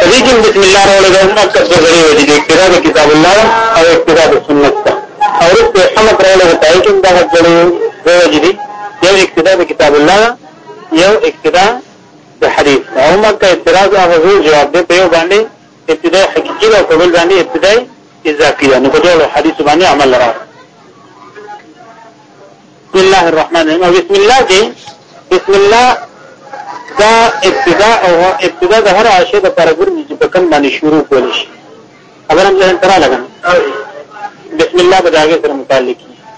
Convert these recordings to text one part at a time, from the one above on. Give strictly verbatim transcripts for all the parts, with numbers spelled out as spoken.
لیکن بسم الله راوړل دا هم کړه غړي وي د ابتدا د کتاب الله او ابتدا د سنت او رسول محمد راوړل دا یې دا غړي وي یو ابتدا د کتاب الله یو ابتدا د حدیث او مکه اعتراض او جواب دی په یو باندې ابتدا حقيقي او په بل باندې ابتدا اضافي نو په ټول حدیث باندې عمل را بسم الله الرحمن الرحیم بسم الله دی بسم الله دا ابتدا او ابتدا د هر عاشق د پرګوري چې په کوم باندې شروع کول شي خبر هم ځان ترا لګا بسم الله بداګه سره متعلق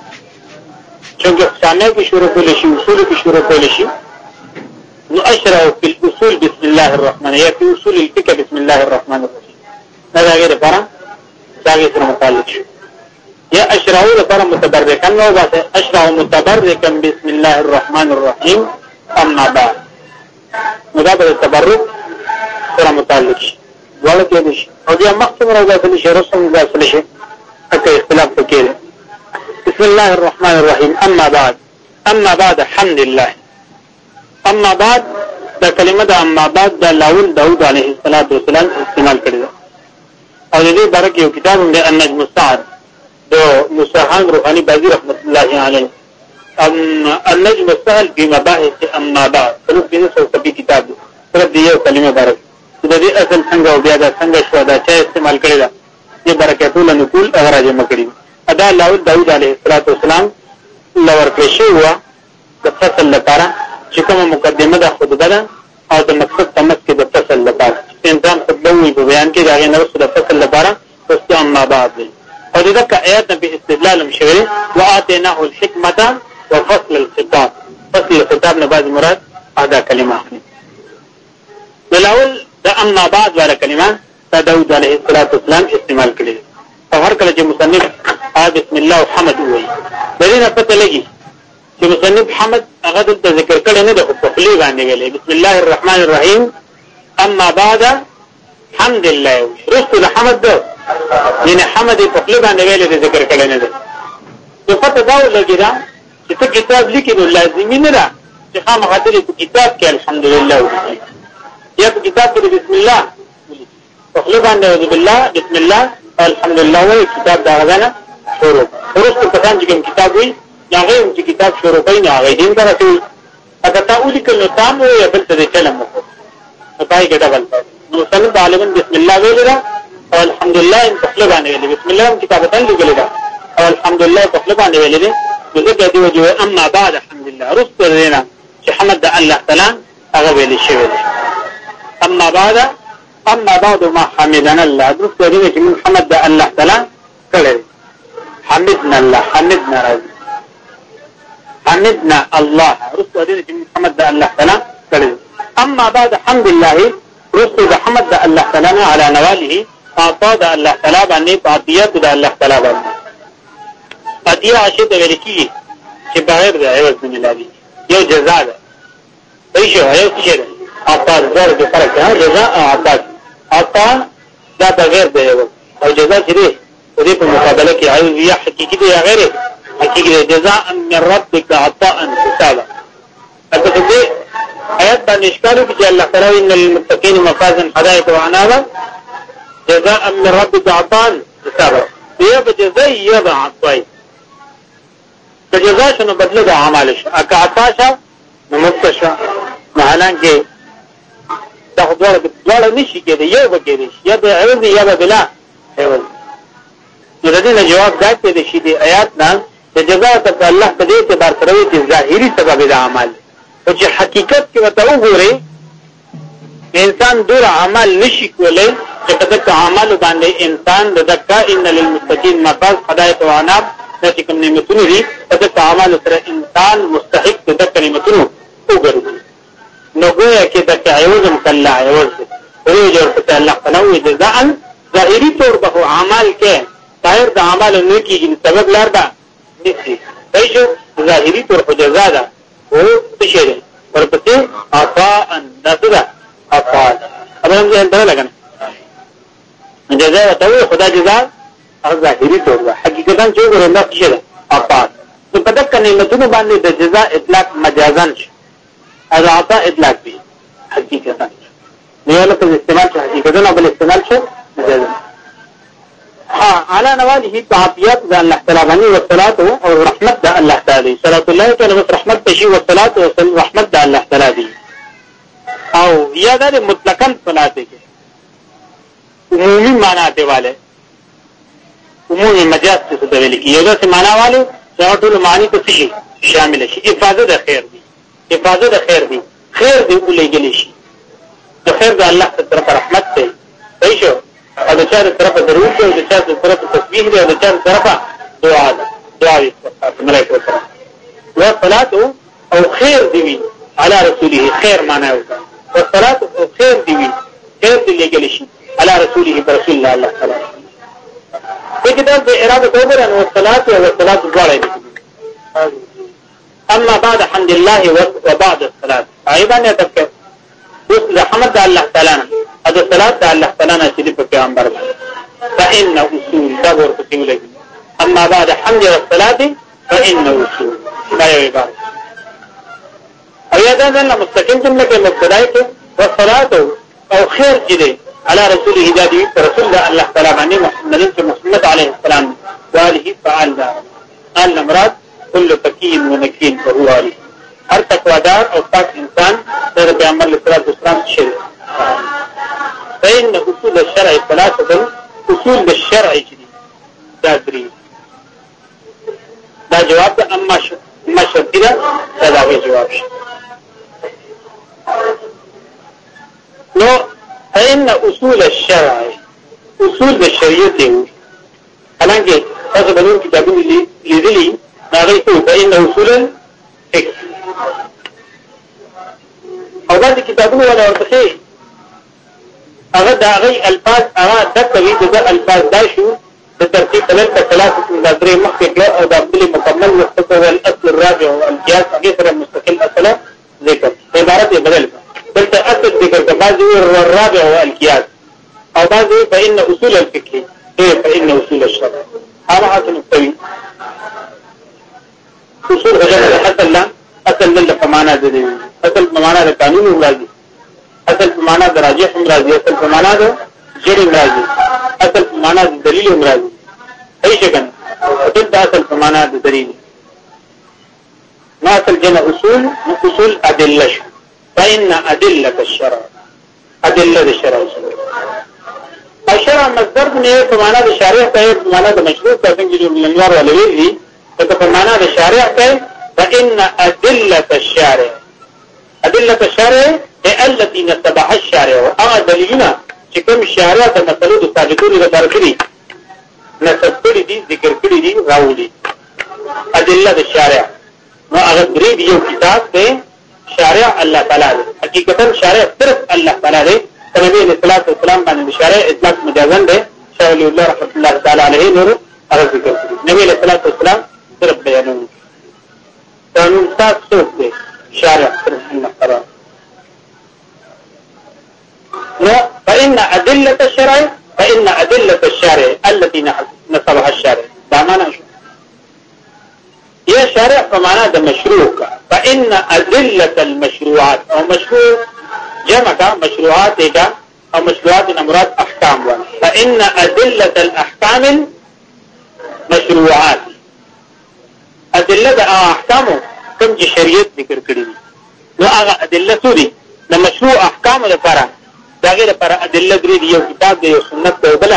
چونکه ثانیه کې شروع کول شي اصول کې شروع کول شي نو اشرع في الاصول بسم الله الرحمن یا في اصول الفقه بسم الله الرحمن الرحیم دا هغه لپاره داګه سره متعلق شي یا اشرع لپاره متبرکا نو باسه اشرع متبرکا بسم الله الرحمن الرحیم اما بعد نو دا به تبرک سره متعلق شي ولا کې دي او بیا مخکې راځي چې رسول الله صلی الله علیه وسلم اته اختلاف وکړي بسم الله الرحمن الرحیم اما بعد اما بعد الحمد لله اما بعد دا کلمه دا اما بعد دا لاول داود علیه السلام استعمال کړی او دې باره کې یو کتاب دی النجم السعد دو مصحان روحانی بازی رحمت الله علیه ام النجم السهل في مباحث اما بعد څلور پنځه سوه کپی کتاب دی صرف دې یو کلمه باره د دې اصل څنګه او بیا دا څنګه شو دا چې استعمال کړی دا دې برکتول نقول اغراج مکړي ادا لاول داود علیه السلام لور پېښه هوا د فصل لپاره چې کومه مقدمه ده خطبه ده او د مقصد تمس کې د فصل لپاره انسان خطبه وي په بیان کې دا نه وسو د فصل لپاره واستو اما بعد او دغه آیات په استدلال مشوي واعطيناه الحکمه وفصل الخطاب فصل الخطاب نه بعد مراد ادا کلمه اخلي بلاول د اما بعد ولا کلمه داود علیه السلام استعمال کړي او هر کله چې مصنف بسم الله وحمد وي دغه پته لګي چې مصنف حمد هغه د ذکر کړي نه د خپلې باندې ویلي بسم الله الرحمن الرحیم اما بعد حمد لله رسول حمد ده یعنی حمد په خپل باندې ویلي د ذکر کړي نه ده په پته دا ولګی دا چې ته کتاب لیکې نو لازمي نه ده چې خامخا دې په کتاب کې الحمدلله یا په کتاب کې بسم الله په خپل باندې بالله بسم الله الحمدلله وی کتاب دا غنه شروع ورسته په څنګه کې کتاب وی هغه چې کتاب شروع کړي نه هغه دین درته اګه تا ولي کله تام وي بل څه چلم نو پای کې ډبل نو سن طالبان بسم الله ویل او الحمدلله ان تخلو باندې ویل بسم الله کتابتن لګل دا او الحمدلله تخلو باندې ویل دي دغه دی وجه اما بعد الحمدلله رسول دینا چې حمد الله تعالی هغه ویل شي اما بعد اما بعد ما حمدنا الله رسول دینا چې محمد الله تعالی کړي حمدنا الله حمدنا رضي حمدنا الله رسول دې چې محمد الله تعالی کړي اما بعد حمد الله رسول محمد الله تعالی على نواله اعطى الله تعالی باندې عطیات د الله تعالی باندې عطیه عاشق ویل کی چې بغیر د عوض من الله یو جزاء ده ايش هو یو څه ده عطا زر د فرق ده جزاء عطا عطا دا بغیر د عوض او جزاء چې دې په مقابله کې عوض یا حقيقي دي یا غیر حقيقي جزاء من ربك عطاء حسابا اته دې آیات باندې اشکالو کې الله تعالی ان للمتقين مفازا حدائق وعنابا جزاء من ربك عطاء حسابا یو به جزاء یو به عطاء جزاء شنو بدله د اعمال شي اکه عطاء شو نو مستشا معنی کې دا خدای د ډول نشي کېږي یو به کېږي یا به عوض یا به بلا عوض نو د دې جواب دا چې د شي د آیات نه د جزاء ته الله په دې اعتبار سره چې ظاهري سبب د اعمال او چې حقیقت کې وته وګوري انسان ډیر عمل نشي کولای چې په دغه عمل باندې انسان د دکا ان للمتقين مفاز حدائق وعناب چې کوم نعمتونه دي په دغه عمل سره انسان مستحق د کلمتونو وګرځي نو ګویا کې د عوض مکلا عوض وي جو په الله تعالی جزاء ظاهري طور په اعمال کې ظاهر د اعمال نه کېږي سبب لار ده نشي ایشو ظاهري طور په جزاء ده او څه ده ورپسې عطاء دغه عطاء اوبم ځان ته لګنه جزاء ته خدا جزاء ظاهري طور ده حقیقتا چې ورنده څه ده عطاء نو په دغه نعمتونو باندې د جزاء اطلاق مجازن شي از عطاء اطلاق دی حقیقتا یو لفظ استعمال شو حقیقتاً او بل استعمال شو مجازاً. ها على نواله تعطيات ذا الله تعالى غني والصلاة او رحمت ذا الله تعالى صلاة الله تعالى بس رحمت تشي والصلاة ورحمت ذا الله تعالى دي او یا دا مطلقاً صلاة کے عمومی معنی والے عمومی مجاز سے ستویل کی یو دا سے معنی والے چاہتو معنی کو سشی شامل شي افاده د خیر دی افاده د خیر دی خیر دی ولې گلی شي د خیر د الله تعالی رحمت دی صحیح شو او د چا طرفه ضرورت دی او د چا طرفه تسبیح دی او د چا طرفه دعا ده دعا دی ملائکه سره و صلات او خیر دی علی رسوله خیر معنی او صلات او خیر دی خیر دی لګلی شي علی رسوله رسول الله الله تعالی دغه د اراده توبره او صلات او صلات دواړه دي. اما بعد حمد الله وبعد الصلاه ايضا يتذكر وصل حمد الله تعالى هذا الصلاه الله تعالى چې په پیغمبر فان اصول دبر تقول اما بعد حمد الصلاه فان اصول ما يبقى ايضا ان مستقيم جمله کې مبتدا کې والصلاه او خير جدي على رسوله هدايه رسول الله تعالى باندې محمد محمد عليه السلام واله فعلنا قال مراد كل تقي ونكين فهو عليه هر تقوادار او پاک انسان در پیغمبر علیہ الصلوۃ والسلام شرع فإن اصول الشرع ثلاثه اصول الشرع جدي دا دري دا جواب دا اما ش... اما شرطی دا دا جواب شي نو فإن اصول الشرع اصول الشریعت دی حالانکه تاسو بنور کتابونه لیدلی ناغیتو فإن اصولا فقه او بعض کتابونه ولا ورتخي هغه دا غي الفاظ هغه د توحید د الفاظ دا شو د ترتیب تلل په ثلاثه مدرې مخکې او د خپل مکمل مستقل الاصل الرابع والقياس هغه سره مستقل اصله ذکر عبارت بدل بلته اصل ذکر کا بعض الرابع والقياس او بعض فإن اصول الفقه ايه فإن اصول الشرع هذا حاصل التوحید اصول غیر اصل لا اصل له په معنا ده اصل په معنا د قانون راځي اصل په معنا د راجح راځي اصل په معنا د جری راځي اصل په معنا د دلیل راځي اي څنګه اصل د اصل په معنا د دلیل ما اصل جنا اصول اصول ادله فإن ادله الشرع ادله الشرع الشرع مصدر نه په معنا د شارع ته په معنا د مشروع ته څنګه جوړ لنوار ولوي دي په معنا د شارع ته فإن أدلة الشارع أدلة الشارع هي التي نتبعها الشارع أما دليلنا چې کوم شارع د مسلو د ثابتولو لپاره کړی نسب کړی دي ذکر کړی دي راوړي أدلة الشارع نو هغه درې یو کتاب دی شارع الله تعالی حقیقتا شارع صرف الله تعالی دی نبی صلی الله علیه وسلم باندې شارع اطلاق مجازن دی شاول الله رحمت الله تعالی علیه نور هغه ذکر نبی صلی الله علیه وسلم صرف بیانونه قانون ساز سوک دے شارع صرف اللہ قرار فإن أدلة الشرع فإن أدلة الشارع التي نصبها الشارع دامانا شو یہ شارع فمانا دا مشروع کا فإن أدلة المشروعات او مشروع جمع کا مشروعات کا او مشروعات نمرات احکام وانا فإن أدلة الأحکام مشروعات ادله د احکامو کوم چې شریعت ذکر کړی دي نو هغه ادله څه دي د مشروع احکامو لپاره دا غیر لپاره ادله درې دی یو کتاب دی یو سنت دی بل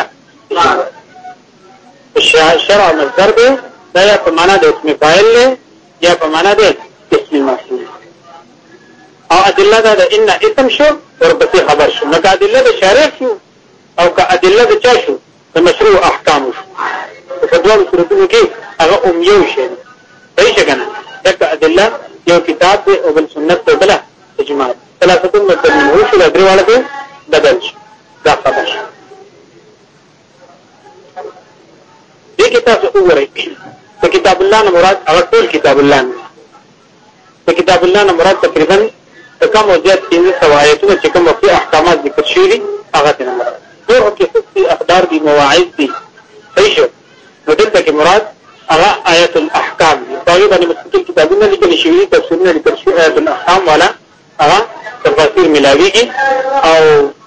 شرع مصدر دی دا یا په معنا د اسم فاعل له یا په معنا د اسم مفعول او ادله دا ان اسم شو ورپسې خبر شو نو ادله د شارع شو او که ادله د چا شو د مشروع احکام شو په دوه صورتونو کې هغه ام یو شی صحیح څنګه دغه ادله یو کتاب دی او بل سنت دی بل اجماع ثلاثه مدن هو شو درواله کې بدل شي دا خبر شي دې کتاب څه وګورئ په کتاب الله نه مراد او ټول کتاب الله نه په کتاب الله نه مراد تقریبا کوم وجه تینې سوایتونه چې کوم په احکامات ذکر شوي هغه ته مراد نور کې اقدار دي مواعظ دي صحیح شو نو دلته کې مراد هغه آیت الاحکام په باندې مستقل کتابونه لیکل شوي تفسیرونه لیکل شوي آیت الاحکام والا هغه تفاسیر ملاويږي او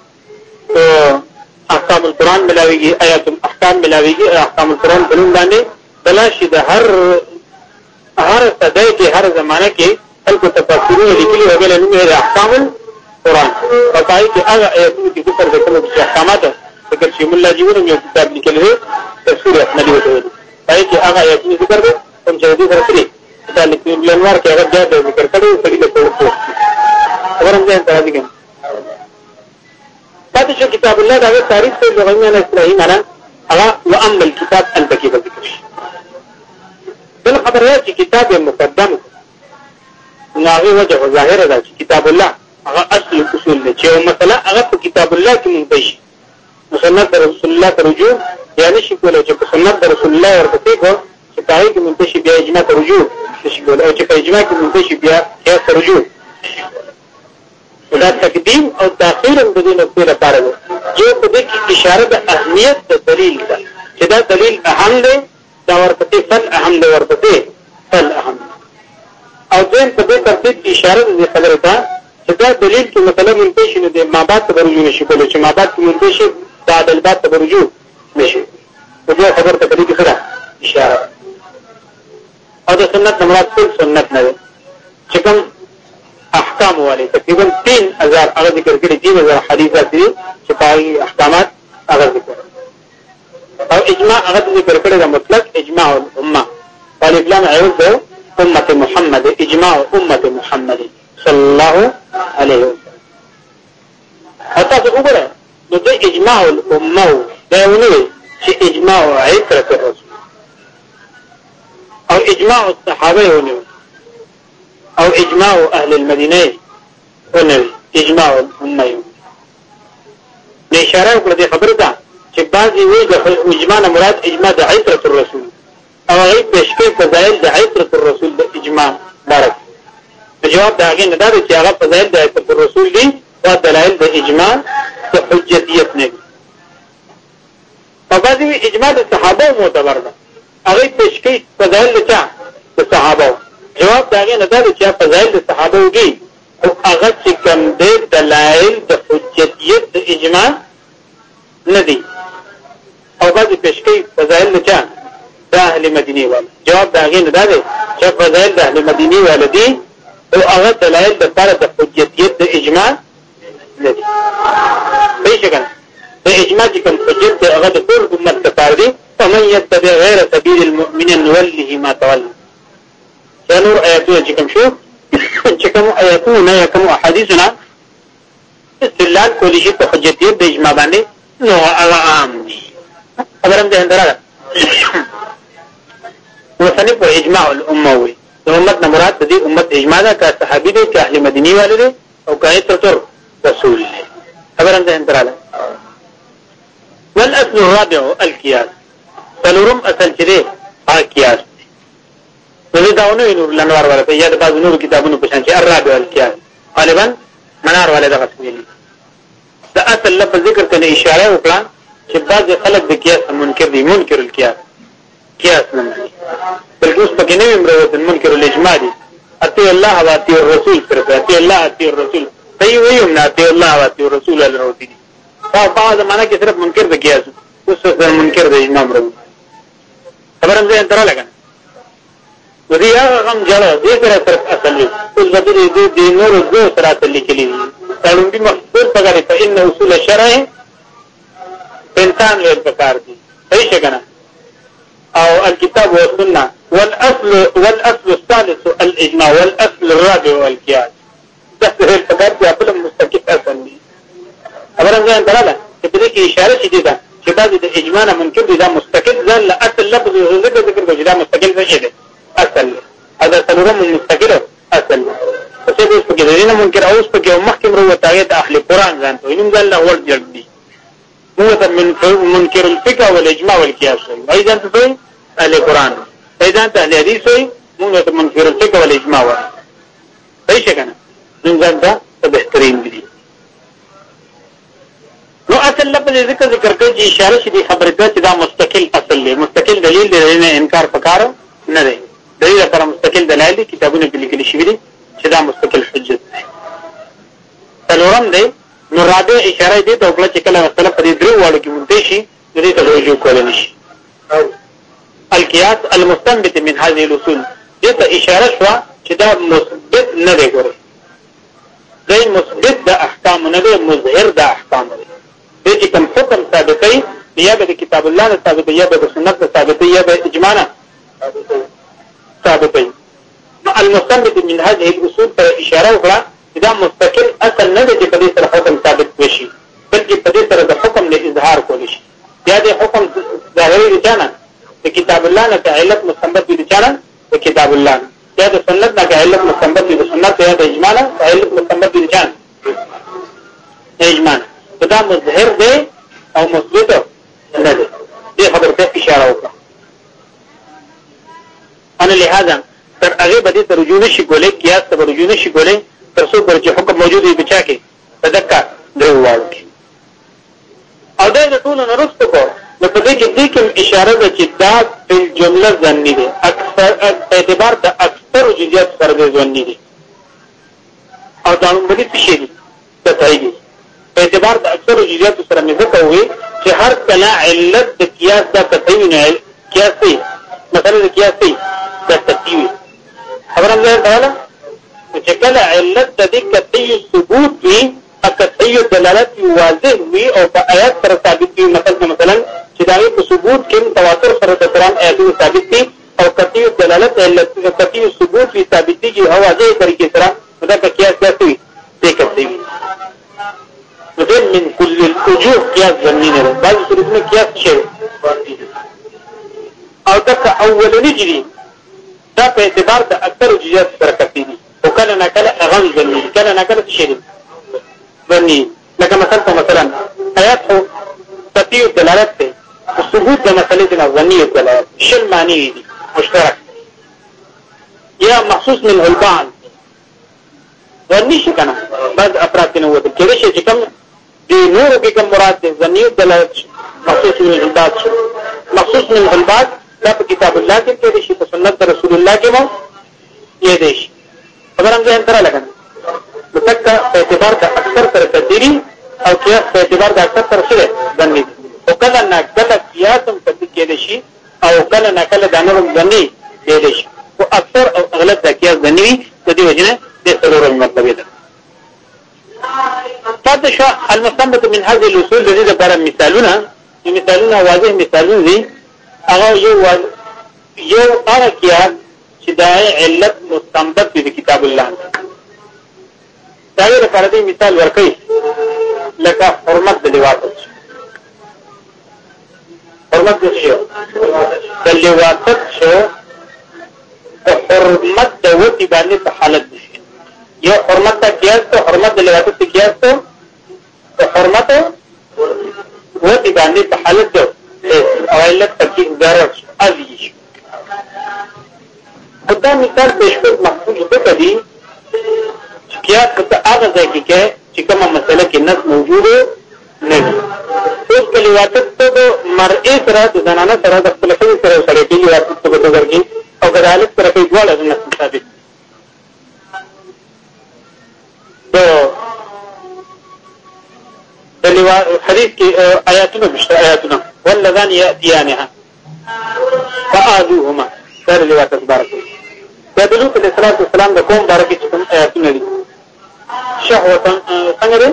احکام القرآن ملاويږي آیات الاحکام ملاويږي احکام القرآن په نوم باندې بلاشي د هر هر صدای کې هر زمانه کې خلکو تفسیرونه لیکلي وغیرہ نوم یې احکام القرآن په پای کې هغه آیاتونه کې ذکر د کوم احکامات ذکر شي مولا جیونه یو کتاب لیکلی دی تفسیر احمدی وته پای کې هغه آیاتونه ذکر دي کوم چې دې سره کړی دا لیکل لنوار کې هغه ځای ذکر کړی سړي د ټول خبرم ځای ته راځي پاتې شو کتاب الله دا تاریخ ته لغوي نه اصطلاحي معنا هغه واما الكتاب انت کې ذکر شي بل خبره چې کتاب مقدم ناغي وجه ظاهر ده چې کتاب الله هغه اصل اصول دي چې مثلا هغه په کتاب الله کې منتشي سنت رسول الله ترجو یعنی شي کولای چې په سنت رسول الله ورته کو چې پای کې منتشي بیا اجماع ترجو شي کولای او چې په اجماع کې منتشي بیا قياس ترجو دا تقدیم او تاخير هم د دې نقطې لپاره دی یو په دې کې اشاره د اهمیت د دلیل ده چې دا دلیل اهم دی دا ورته فل اهم دی ورته فل اهم او دین په دې ترتیب اشاره د خبره ده چې دا دلیل کې مطلب منتشي نه دی ما بعد تبرجو نشي کولای چې ما بعد منتشي دا د بعد تبرجو نشي دا خبره ته دې سره اشاره او د سنت مراد ټول سنت نه دی چې کوم احکام والے تقریبا تین ہزار هغه ذکر کړي تین ہزار حدیثات دي چې پای احکامات هغه ذکر او اجماع هغه ذکر کړي دا مطلق اجماع الامه والاسلام عوض امه محمد اجماع امه محمد صلی الله علیه وسلم حتی وګوره نو د اجماع الامه دا ونه چې اجماع عترة الرسول او اجماع الصحابه ونه او اجماع اهل المدینه ونوي اجماع الامه د اشاره وکړه د خبره ده چې بعضی وی د اجماع مراد اجماع د عترة الرسول او غي پېشکې فضائل د عترة الرسول د اجماع بارک جواب دا غي نه دا چې هغه فضائل د عترة الرسول دي او دلایل د اجماع د حجتیت نه او بعضی وی اجماع د صحابه معتبر ده هغه پېشکې فضائل د صحابه جواب داغه نه دا چې فضایل د صحابه وږي او هغه چې کوم د دلایل د حجتیت د اجماع نه دي او بعضی پېشکې فضایل د چا د اهل مدینه وال جواب داغه نه دا چې فضایل د اهل مدینه وال دي او هغه دلایل د طرف د حجتیت د اجماع نه دي بهشکه د اجماع چې کوم حجت هغه د ټول امت لپاره دي ومن يتبع غير سبيل المؤمنين نوله ما تولى یا نور آیاتونه چې کوم شو چې کوم آیاتونه یا کوم احادیثونه استدلال کولی شي په حجتیت د اجماع باندې نو هغه عام دي خبرم ده اندره وسنه په اجماع الامه وي د امت نه مراد د دې امت اجماع ده که صحابي دي که اهل مدینه والے دي او که تر رسول دي خبرم ده اندره والاصل الرابع القياس فلورم اصل چې ده قياس نو داونه نور لنوار ورته یا د بعض نور کتابونو په شان چې الرابع القياس غالبا منار والے دغه سمېلي دا اصل لفظ ذکر ته اشاره وکړه چې بعض خلک د قياس منکر دي منکر القياس قياس نه دي بلکې اوس پکې نه امروت منکر الاجماع دي اتی الله او اتی الرسول پر اتی الله اتی الرسول دی ویم نه اتی الله او اتی الرسول الروتی دي په بعض معنا کې صرف منکر د قياس اوس منکر د اجماع امر خبرم زه انتره لګا ودي هغه غم جړه دې سره طرف اصل وي اوس بدري دې دې نور دو سره تل لیکلي تعلم دي مخصوص پکاره ته ان اصول الشرع انسان له پکار دي صحیح څنګه او الكتاب والسنه والاصل والاصل الثالث الاجماع والاصل الرابع القياس ده په پکار دي خپل مستقل اصل دي خبره ځان دراله چې دې کې اشاره شي ده چې بعض د اجماع منکر دي دا مستقل ځل اصل لفظ ذکر ذکر کوي دا مستقل څه دي اصل هذا تنظم مستقل اصل څه دې په کې دینه منکر اوس په کې محکم وروته د اهل قران ځان ته انم ځل اول جلدي هو من منکر الفقه والاجماع والقياس ايضا ته اهل قران ايضا ته اهل حديث موږ ته منکر الفقه والاجماع و صحیح څنګه نن ځان ته بهترین دي نو اصل لفظ ذکر ذکر کوي چې اشاره شي د خبره ته چې دا مستقل اصل دی مستقل دلیل دی نه انکار پکاره نه دی دلیل لپاره مستقل دلایل دي کتابونه کې لیکل شوی دي چې دا مستقل حجت دی څلورم دی نو رابع اشاره دي ته وکړه چې کله مثلا په دې درو واړو کې مونږ شي دې ته رجوع کول نشي القياس المستنبت من هذه الاصول دې ته اشاره شو چې دا مثبت نه دی ګوره دې مثبت د احکام نه دی مظهر د احکام دی دې چې کوم حکم ثابتې یا به کتاب الله نه ثابتې یا به سنت نه ثابتې یا به اجماع نه ثابتې المستنبت من هذه الاصول پر اشاره وکړه دا مستقل اصل نه دی چې په دې سره حکم ثابت وشي بلکې په دې سره د حکم له اظهار کول شي یا د حکم ظاهري رجانه د کتاب الله نه علت مستنبت دي رجانه د کتاب الله یا د سنت نه علت مستنبت دي د سنت یا د اجماع نه علت مستنبت دي رجانه اجماع دا مظهر دی او مثبت نه دی دې خبره ته اشاره وکړه ان لهذا تر هغه به دې رجوع نشي کولای قیاس ته رجوع نشي کولای ترڅو پر چې حکم موجود وي بچا کې تذکر درواو کې او دا د ټول نه رسته کو نو په دې کې دې کوم اشاره ده چې دا په جمله ځنی دي اکثر اعتبار د اکثر جزئیات سره ځنی دي او دا موږ دې څه دي تایید په اعتبار د اکثر جزئیات سره مې ذکر وي چې هر کله علت د قیاس د تایید نه قیاسي مثلا د قیاسي د تایید خبرم ده تعالی چې کله علت د دې قطعي ثبوت وي قطعي دلالت واضح وي او په آیات سره ثابت وي مثلا مثلا چې دا په ثبوت کې تواتر سره د قرآن آیاتونه ثابت دي او قطعي دلالت علت قطعي ثبوت وي ثابت دي چې هو واضح طریقې سره دا قیاس کوي دې قطعي وذل من كل الوجوه قياس ظني نه بعض صورتونه قياس شي او دا اولنی جدي دا په اعتبار د اکثر جزئیات سره کوي وکله نکله اغم ظني کله نکله شي ظني لکه مثلا مثلا آیات هو تطیع دلالت ته ثبوت د مسلې د ظني دلالت شل معنی دي مشترک یا مخصوص من البعض ظني شي کنه بعض افراد نه وته کله شي چې کوم دي نور کې کوم مراد دي ظني دلالت مخصوص من البعض مخصوص من البعض دا په کتاب الله کې کې شي په سنت رسول الله کې مو یې دي خبر هم ځان تر لګنه متک په اعتبار د اکثر تر تدری او قیاس په اعتبار د اکثر تر سره ځنی او کله نه کله قیاس هم پدې کې دي شي او کله نه کله د نورم ځنی دي شي او اکثر او اغلب د قیاس ځنی د دې وجنه د ضرورت مطلب ده فاتش المستنبط من هذه الاصول الذي ذكر مثالنا مثالنا واضح مثالون دي هغه یو یو هغه قیاس چې د علت مستنبط دي کتاب الله دا یو لپاره مثال ورکړي لکه حرمت د لواطت حرمت د شی د لواطت شو حرمت د وتی باندې په حالت دي یو حرمت ته قیاس ته حرمت د لواطت ته قیاس ته حرمت وتی باندې په حالت ده او علت تکي ضرر ازي خدای مثال پیش کړ مخصوص به کدي قیاس ته هغه ځای کې چې کومه مسله کې نص موجود نه وي اوس کلی واټ ته مرئي سره د زنانه سره د خپل خپل سره سره دی واټ ته به ورګي او کذالک سره په ډول د نص ثابت دو دلوا حدیث کې آیاتونه مشته آیاتونه والذان ياتيانها فآذوهما سر لوات تبارك تدلو علیہ الصلوۃ والسلام د قوم بارکه چې کوم آیاتونه دي شهوه څنګه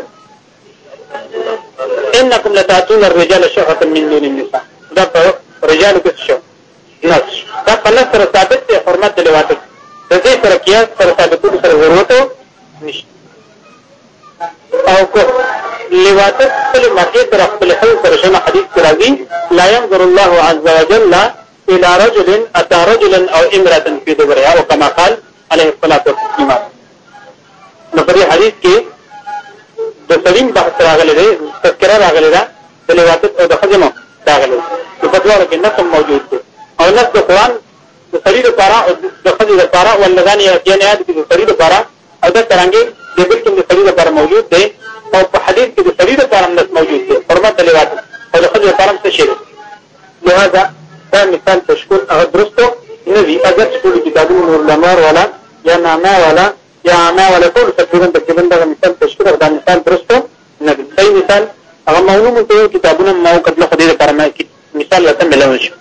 انکم لتاتون الرجال شهوه من دون النساء دا په رجال کې شو نص دا په نص سره ثابت دی حرمت لوات د دې سره قیاس سره ثابت سره ضرورت نشته او کو لوات خپل مکه تر خپل حل سره شنه حدیث راځي لا ينظر الله عز وجل الى رجل اتى رجلا او امراه في دبرها او كما قال عليه الصلاه والسلام نو په حدیث کې د سلیم بحث راغلی دی تذکرہ راغلی دا د لوات او د خدمت راغلی په فتوا کې نص موجود دی او نص د قران د سړي لپاره او د خدای لپاره ولغان یاتین یاد کې د سړي لپاره او د ترانګي د بل کې د سړي لپاره موجود دی او په حدیث کې د سړي لپاره نص موجود دی حرمت لوات او د خدای لپاره څه شي لہذا دا مثال تشکل هغه درستو نه وی اگر ټول کتابونو علماء ولا یا نامه ولا یا ما ولا ټول تقریبا تقریبا دا مثال تشکر دا مثال درسته نه دی صحیح مثال هغه معلومه ته کتابونه مو کتل خدای لپاره ما مثال لته ملو شي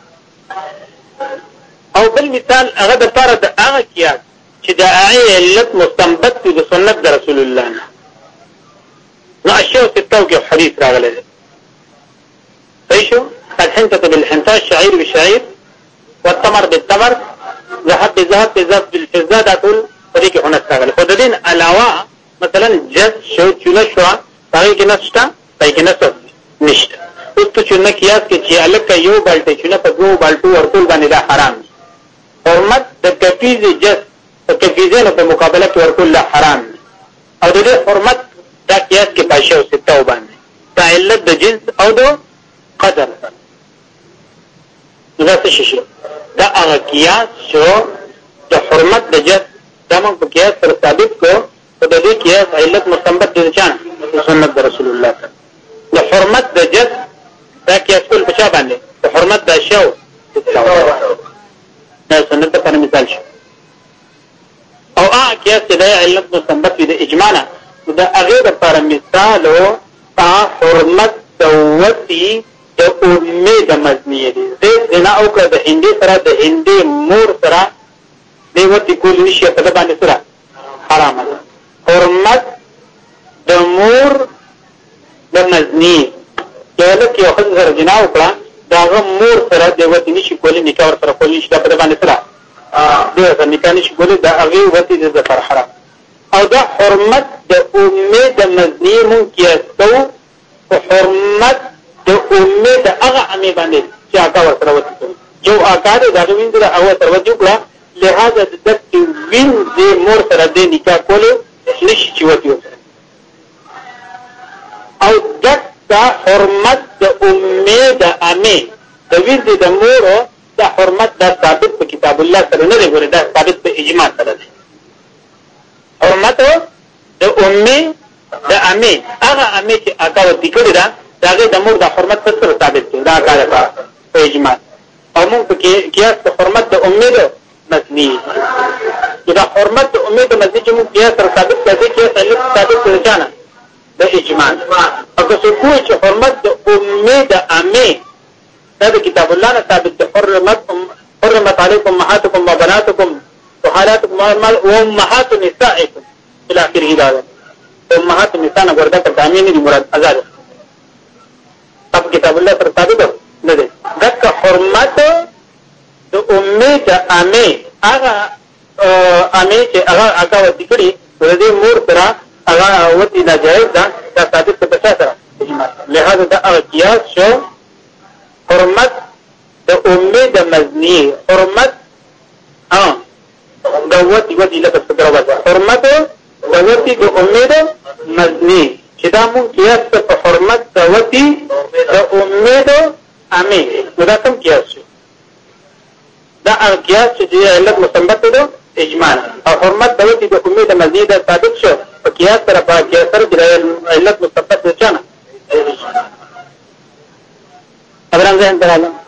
او بل مثال هغه د لپاره د هغه کیات چې د علت مستنبط د سنت د رسول الله نه نو اشیاء التوقع حدیث راغلی دی صحیح شو الحنطه بالحنطه الشعير بالشعير والتمر بالتمر ذهب بذهب بذهب بالفضه دا ټول په دې کې هنر راغلی خو د دین علاوه مثلا جز شو چونه شو هغه کې نشته پای کې نشته نشته اوس ته چونه کیاس کې چې الکه یو بالټه چونه په دوه بالټو ورکول باندې دا حرام حرمت د کفیز جز د کفیزونو په مقابله کې ورکول حرام او د دې حرمت دا کیاس کې پاشه او ستو باندې دا علت د جنس او د قدر دا څه شي دا هغه کیاس شو د حرمت د جز دا موږ په کیاس سره ثابت کو او د دې کیاس علت مستنبط دي چې سنت د رسول الله د حرمت د جز دا کیاس کول په چا باندې د حرمت د شو دا سنت په مثال شو او ا کیاس د علت مستنبط د اجمالا دا هغه د پر مثال او حرمت دوتی د امید مزنیه دي زنا او که د هندي سره د هندي مور سره دیوتی کول نشي په باندې سره حرام ده حرمت د مور د مزنی یاله کې خو سره جنا وکړه داغه مور سره دیوتی نشي کولی نکاح سره کولی نشي په باندې سره دغه نکاح نشي کولی دا هغه وتی د سفر حرام او دا حرمت د امید مزنی مون کې استو او حرمت د امید هغه امي باندې چې هغه ورته وتی جو اکاد دا وینځه هغه تر وځو کړه لہذا د دې وین دې مور سره د نکاح کولو نشي چې وتی او دا حرمت د امید امي د وین دې د مور د حرمت د ثابت په کتاب الله سره نه دی ګوره دا ثابت په اجماع سره دی حرمت د امي د امي هغه امي چې هغه وتی کړی دا داغه د مور د حرمت سره ثابت دی دا کار په اجماع او موږ په قیاس د حرمت د امید مزنی دا حرمت د امید مزنی چې موږ قیاس سره ثابت کړی چې علت ثابت کړی ځانه د اجماع او که څه کوی چې حرمت د امید امي دا د کتاب الله نه ثابت دی حرمت حرمت علیکم امهاتکم وبناتکم وحالاتکم وامهات نسائکم الى اخره دا امهات النساء نه ورته تامین دي مراد آزاد اب کتاب الله سره ثابت نه دي دغه حرمت د امید امي هغه امي چې هغه هغه وذکرې ورته مور سره هغه وتی ناجایز ده دا ثابت په څه سره لہذا دا قیاس شو حرمت د امید مزنی حرمت ها دا وتی وتی لکه څنګه راوځي حرمت د وتی د امید مزنی چې دا مون قیاس په حرمت د وتی د امید امي دا کوم قیاس شو دا قیاس چې علت مستنبط ده اجماع او حرمت د وتی د امید مزنی دا ثابت شو په قیاس سره په قیاس سره د علت مستنبط ده چانه ابراهيم زين دراله